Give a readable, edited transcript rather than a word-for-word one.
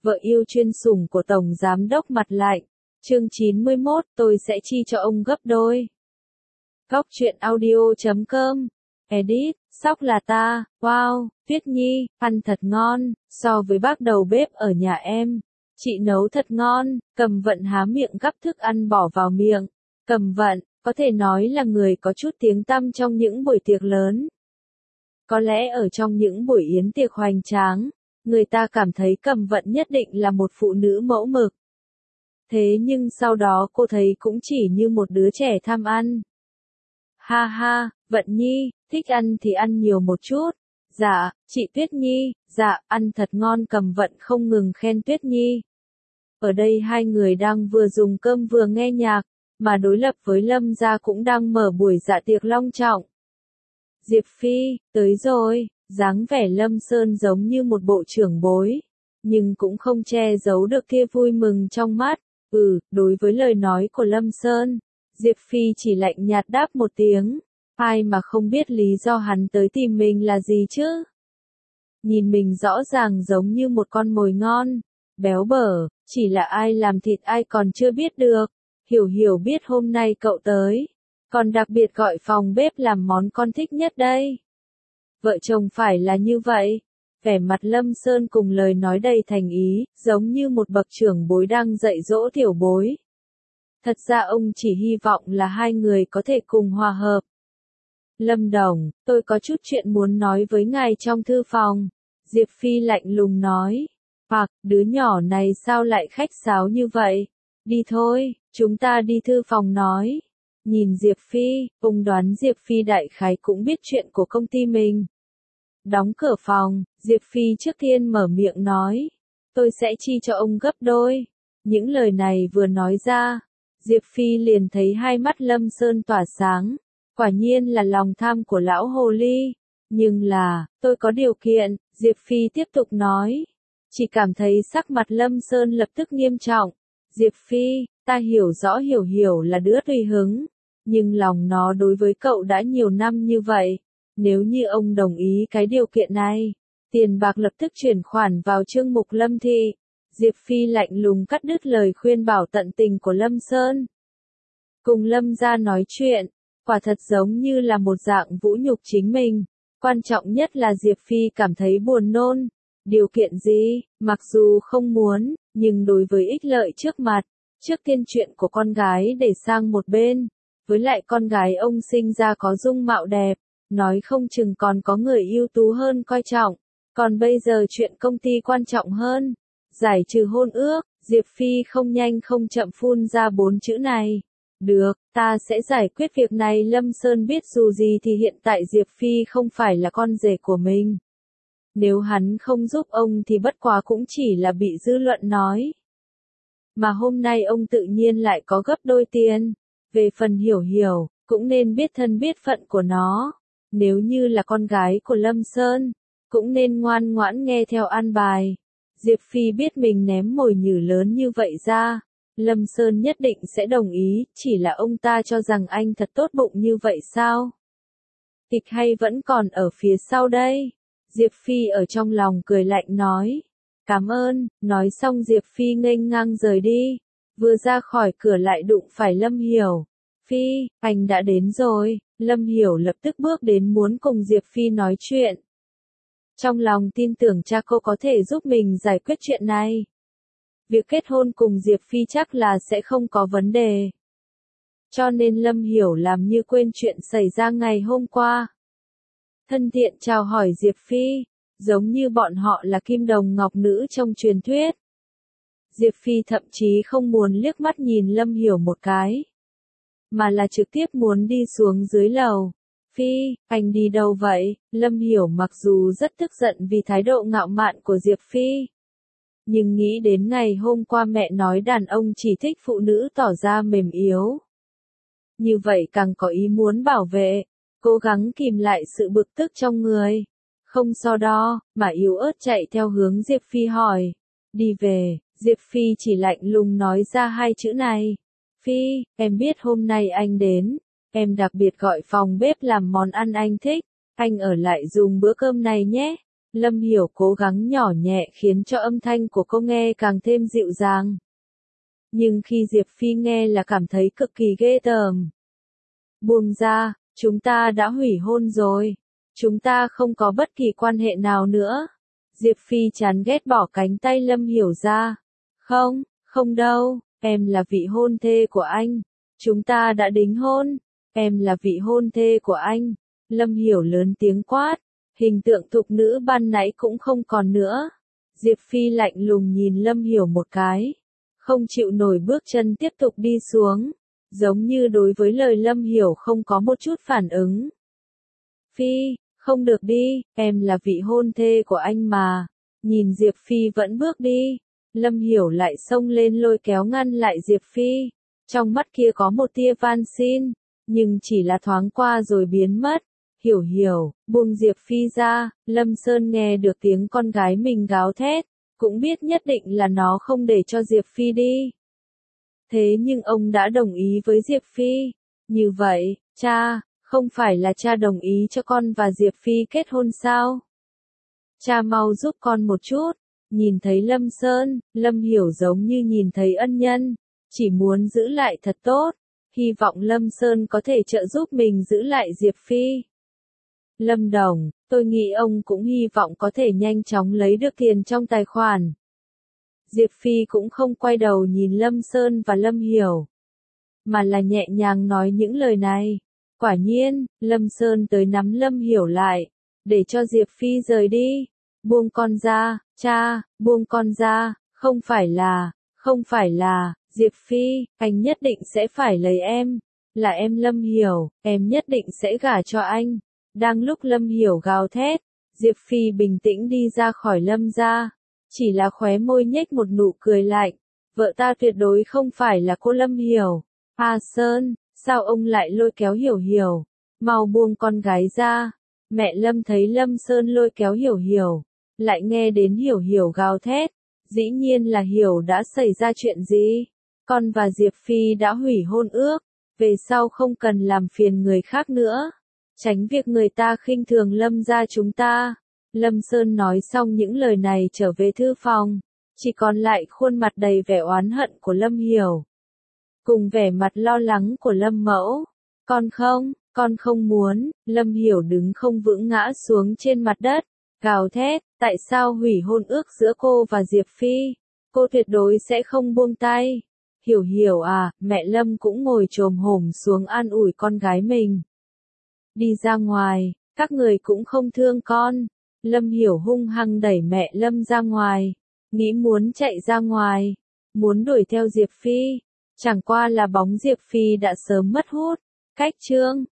vợ yêu chuyên sủng của Tổng Giám đốc mặt lạnh. Chương 91, tôi sẽ chi cho ông gấp đôi. Góc truyện audio.com. Edit, sóc là ta, wow, Tuyết Nhi, ăn thật ngon, so với bác đầu bếp ở nhà em. Chị nấu thật ngon, Cầm Vận há miệng gắp thức ăn bỏ vào miệng. Cầm Vận, có thể nói là người có chút tiếng tăm trong những buổi tiệc lớn. Có lẽ ở trong những buổi yến tiệc hoành tráng, người ta cảm thấy Cầm Vận nhất định là một phụ nữ mẫu mực. Thế nhưng sau đó cô thấy cũng chỉ như một đứa trẻ tham ăn. Ha ha, Vận Nhi, thích ăn thì ăn nhiều một chút. Dạ, chị Tuyết Nhi, dạ, ăn thật ngon. Cầm Vận không ngừng khen Tuyết Nhi. Ở đây hai người đang vừa dùng cơm vừa nghe nhạc, mà đối lập với Lâm gia cũng đang mở buổi dạ tiệc long trọng. Diệp Phi, tới rồi, dáng vẻ Lâm Sơn giống như một bộ trưởng bối, nhưng cũng không che giấu được kia vui mừng trong mắt. Đối với lời nói của Lâm Sơn, Diệp Phi chỉ lạnh nhạt đáp một tiếng, ai mà không biết lý do hắn tới tìm mình là gì chứ. Nhìn mình rõ ràng giống như một con mồi ngon, béo bở, chỉ là ai làm thịt ai còn chưa biết được. Hiểu Hiểu biết hôm nay cậu tới, còn đặc biệt gọi phòng bếp làm món con thích nhất đây. Vợ chồng phải là như vậy. Vẻ mặt Lâm Sơn cùng lời nói đầy thành ý, giống như một bậc trưởng bối đang dạy dỗ tiểu bối. Thật ra ông chỉ hy vọng là hai người có thể cùng hòa hợp. Lâm Đồng, tôi có chút chuyện muốn nói với ngài trong thư phòng. Diệp Phi lạnh lùng nói. Hoặc, đứa nhỏ này sao lại khách sáo như vậy? Đi thôi, chúng ta đi thư phòng nói. Nhìn Diệp Phi, ông đoán Diệp Phi đại khái cũng biết chuyện của công ty mình. Đóng cửa phòng, Diệp Phi trước tiên mở miệng nói. Tôi sẽ chi cho ông gấp đôi. Những lời này vừa nói ra, Diệp Phi liền thấy hai mắt Lâm Sơn tỏa sáng. Quả nhiên là lòng tham của lão hồ ly. Nhưng là, tôi có điều kiện, Diệp Phi tiếp tục nói. Chỉ cảm thấy sắc mặt Lâm Sơn lập tức nghiêm trọng. Diệp Phi, ta hiểu rõ Hiểu Hiểu là đứa tùy hứng. Nhưng lòng nó đối với cậu đã nhiều năm như vậy. Nếu như ông đồng ý cái điều kiện này, tiền bạc lập tức chuyển khoản vào chương mục Lâm thị. Diệp Phi lạnh lùng cắt đứt lời khuyên bảo tận tình của Lâm Sơn. Cùng Lâm gia nói chuyện, quả thật giống như là một dạng vũ nhục chính mình. Quan trọng nhất là Diệp Phi cảm thấy buồn nôn. Điều kiện gì, mặc dù không muốn, nhưng đối với ích lợi trước mặt, trước tiên chuyện của con gái để sang một bên. Với lại con gái ông sinh ra có dung mạo đẹp, nói không chừng còn có người ưu tú hơn coi trọng. Còn bây giờ chuyện công ty quan trọng hơn. Giải trừ hôn ước, Diệp Phi không nhanh không chậm phun ra 4 chữ này. Được, ta sẽ giải quyết việc này. Lâm Sơn biết dù gì thì hiện tại Diệp Phi không phải là con rể của mình. Nếu hắn không giúp ông thì bất quá cũng chỉ là bị dư luận nói. Mà hôm nay ông tự nhiên lại có gấp đôi tiền. Về phần Hiểu Hiểu, cũng nên biết thân biết phận của nó. Nếu như là con gái của Lâm Sơn, cũng nên ngoan ngoãn nghe theo an bài. Diệp Phi biết mình ném mồi nhử lớn như vậy ra, Lâm Sơn nhất định sẽ đồng ý, chỉ là ông ta cho rằng anh thật tốt bụng như vậy sao? Kịch hay vẫn còn ở phía sau đây? Diệp Phi ở trong lòng cười lạnh nói. Cảm ơn, nói xong Diệp Phi nghênh ngang rời đi. Vừa ra khỏi cửa lại đụng phải Lâm Hiểu. Phi, anh đã đến rồi. Lâm Hiểu lập tức bước đến muốn cùng Diệp Phi nói chuyện. Trong lòng tin tưởng cha cô có thể giúp mình giải quyết chuyện này. Việc kết hôn cùng Diệp Phi chắc là sẽ không có vấn đề. Cho nên Lâm Hiểu làm như quên chuyện xảy ra ngày hôm qua. Thân thiện chào hỏi Diệp Phi, giống như bọn họ là kim đồng ngọc nữ trong truyền thuyết. Diệp Phi thậm chí không muốn liếc mắt nhìn Lâm Hiểu một cái, mà là trực tiếp muốn đi xuống dưới lầu. Phi, anh đi đâu vậy? Lâm Hiểu mặc dù rất tức giận vì thái độ ngạo mạn của Diệp Phi, nhưng nghĩ đến ngày hôm qua mẹ nói đàn ông chỉ thích phụ nữ tỏ ra mềm yếu. Như vậy càng có ý muốn bảo vệ, cố gắng kìm lại sự bực tức trong người. Không so đo, mà yếu ớt chạy theo hướng Diệp Phi hỏi. Đi về, Diệp Phi chỉ lạnh lùng nói ra hai chữ này. Phi, em biết hôm nay anh đến, em đặc biệt gọi phòng bếp làm món ăn anh thích, anh ở lại dùng bữa cơm này nhé. Lâm Hiểu cố gắng nhỏ nhẹ khiến cho âm thanh của cô nghe càng thêm dịu dàng. Nhưng khi Diệp Phi nghe là cảm thấy cực kỳ ghê tởm. Buông ra, chúng ta đã hủy hôn rồi. Chúng ta không có bất kỳ quan hệ nào nữa. Diệp Phi chán ghét bỏ cánh tay Lâm Hiểu ra. Không, không đâu, em là vị hôn thê của anh. Chúng ta đã đính hôn. Em là vị hôn thê của anh. Lâm Hiểu lớn tiếng quát. Hình tượng thục nữ ban nãy cũng không còn nữa. Diệp Phi lạnh lùng nhìn Lâm Hiểu một cái. Không chịu nổi bước chân tiếp tục đi xuống. Giống như đối với lời Lâm Hiểu không có một chút phản ứng. Phi, không được đi, em là vị hôn thê của anh mà. Nhìn Diệp Phi vẫn bước đi. Lâm Hiểu lại xông lên lôi kéo ngăn lại Diệp Phi. Trong mắt kia có một tia van xin. Nhưng chỉ là thoáng qua rồi biến mất. Hiểu, buông Diệp Phi ra, Lâm Sơn nghe được tiếng con gái mình gào thét, cũng biết nhất định là nó không để cho Diệp Phi đi. Thế nhưng ông đã đồng ý với Diệp Phi. Như vậy, cha, không phải là cha đồng ý cho con và Diệp Phi kết hôn sao? Cha mau giúp con một chút. Nhìn thấy Lâm Sơn, Lâm Hiểu giống như nhìn thấy ân nhân, chỉ muốn giữ lại thật tốt, hy vọng Lâm Sơn có thể trợ giúp mình giữ lại Diệp Phi. Lâm Đồng, tôi nghĩ ông cũng hy vọng có thể nhanh chóng lấy được tiền trong tài khoản. Diệp Phi cũng không quay đầu nhìn Lâm Sơn và Lâm Hiểu, mà là nhẹ nhàng nói những lời này. Quả nhiên, Lâm Sơn tới nắm Lâm Hiểu lại, để cho Diệp Phi rời đi. Buông con ra, cha, buông con ra, không phải là, Diệp Phi, anh nhất định sẽ phải lấy em. Là em Lâm Hiểu, em nhất định sẽ gả cho anh. Đang lúc Lâm Hiểu gào thét, Diệp Phi bình tĩnh đi ra khỏi Lâm gia, chỉ là khóe môi nhếch một nụ cười lạnh. Vợ ta tuyệt đối không phải là cô Lâm Hiểu. A Sơn, sao ông lại lôi kéo Hiểu Hiểu? Mau buông con gái ra. Mẹ Lâm thấy Lâm Sơn lôi kéo Hiểu Hiểu, lại nghe đến Hiểu Hiểu gào thét. Dĩ nhiên là Hiểu đã xảy ra chuyện gì? Con và Diệp Phi đã hủy hôn ước, về sau không cần làm phiền người khác nữa. Tránh việc người ta khinh thường Lâm gia chúng ta. Lâm Sơn nói xong những lời này trở về thư phòng, chỉ còn lại khuôn mặt đầy vẻ oán hận của Lâm Hiểu, cùng vẻ mặt lo lắng của Lâm Mẫu. Con không muốn. Lâm Hiểu đứng không vững ngã xuống trên mặt đất, gào thét, tại sao hủy hôn ước giữa cô và Diệp Phi? Cô tuyệt đối sẽ không buông tay. Hiểu à, mẹ Lâm cũng ngồi chồm hổm xuống an ủi con gái mình. Đi ra ngoài, các người cũng không thương con. Lâm Hiểu hung hăng đẩy mẹ Lâm ra ngoài, nghĩ muốn chạy ra ngoài, muốn đuổi theo Diệp Phi. Chẳng qua là bóng Diệp Phi đã sớm mất hút. Cách chương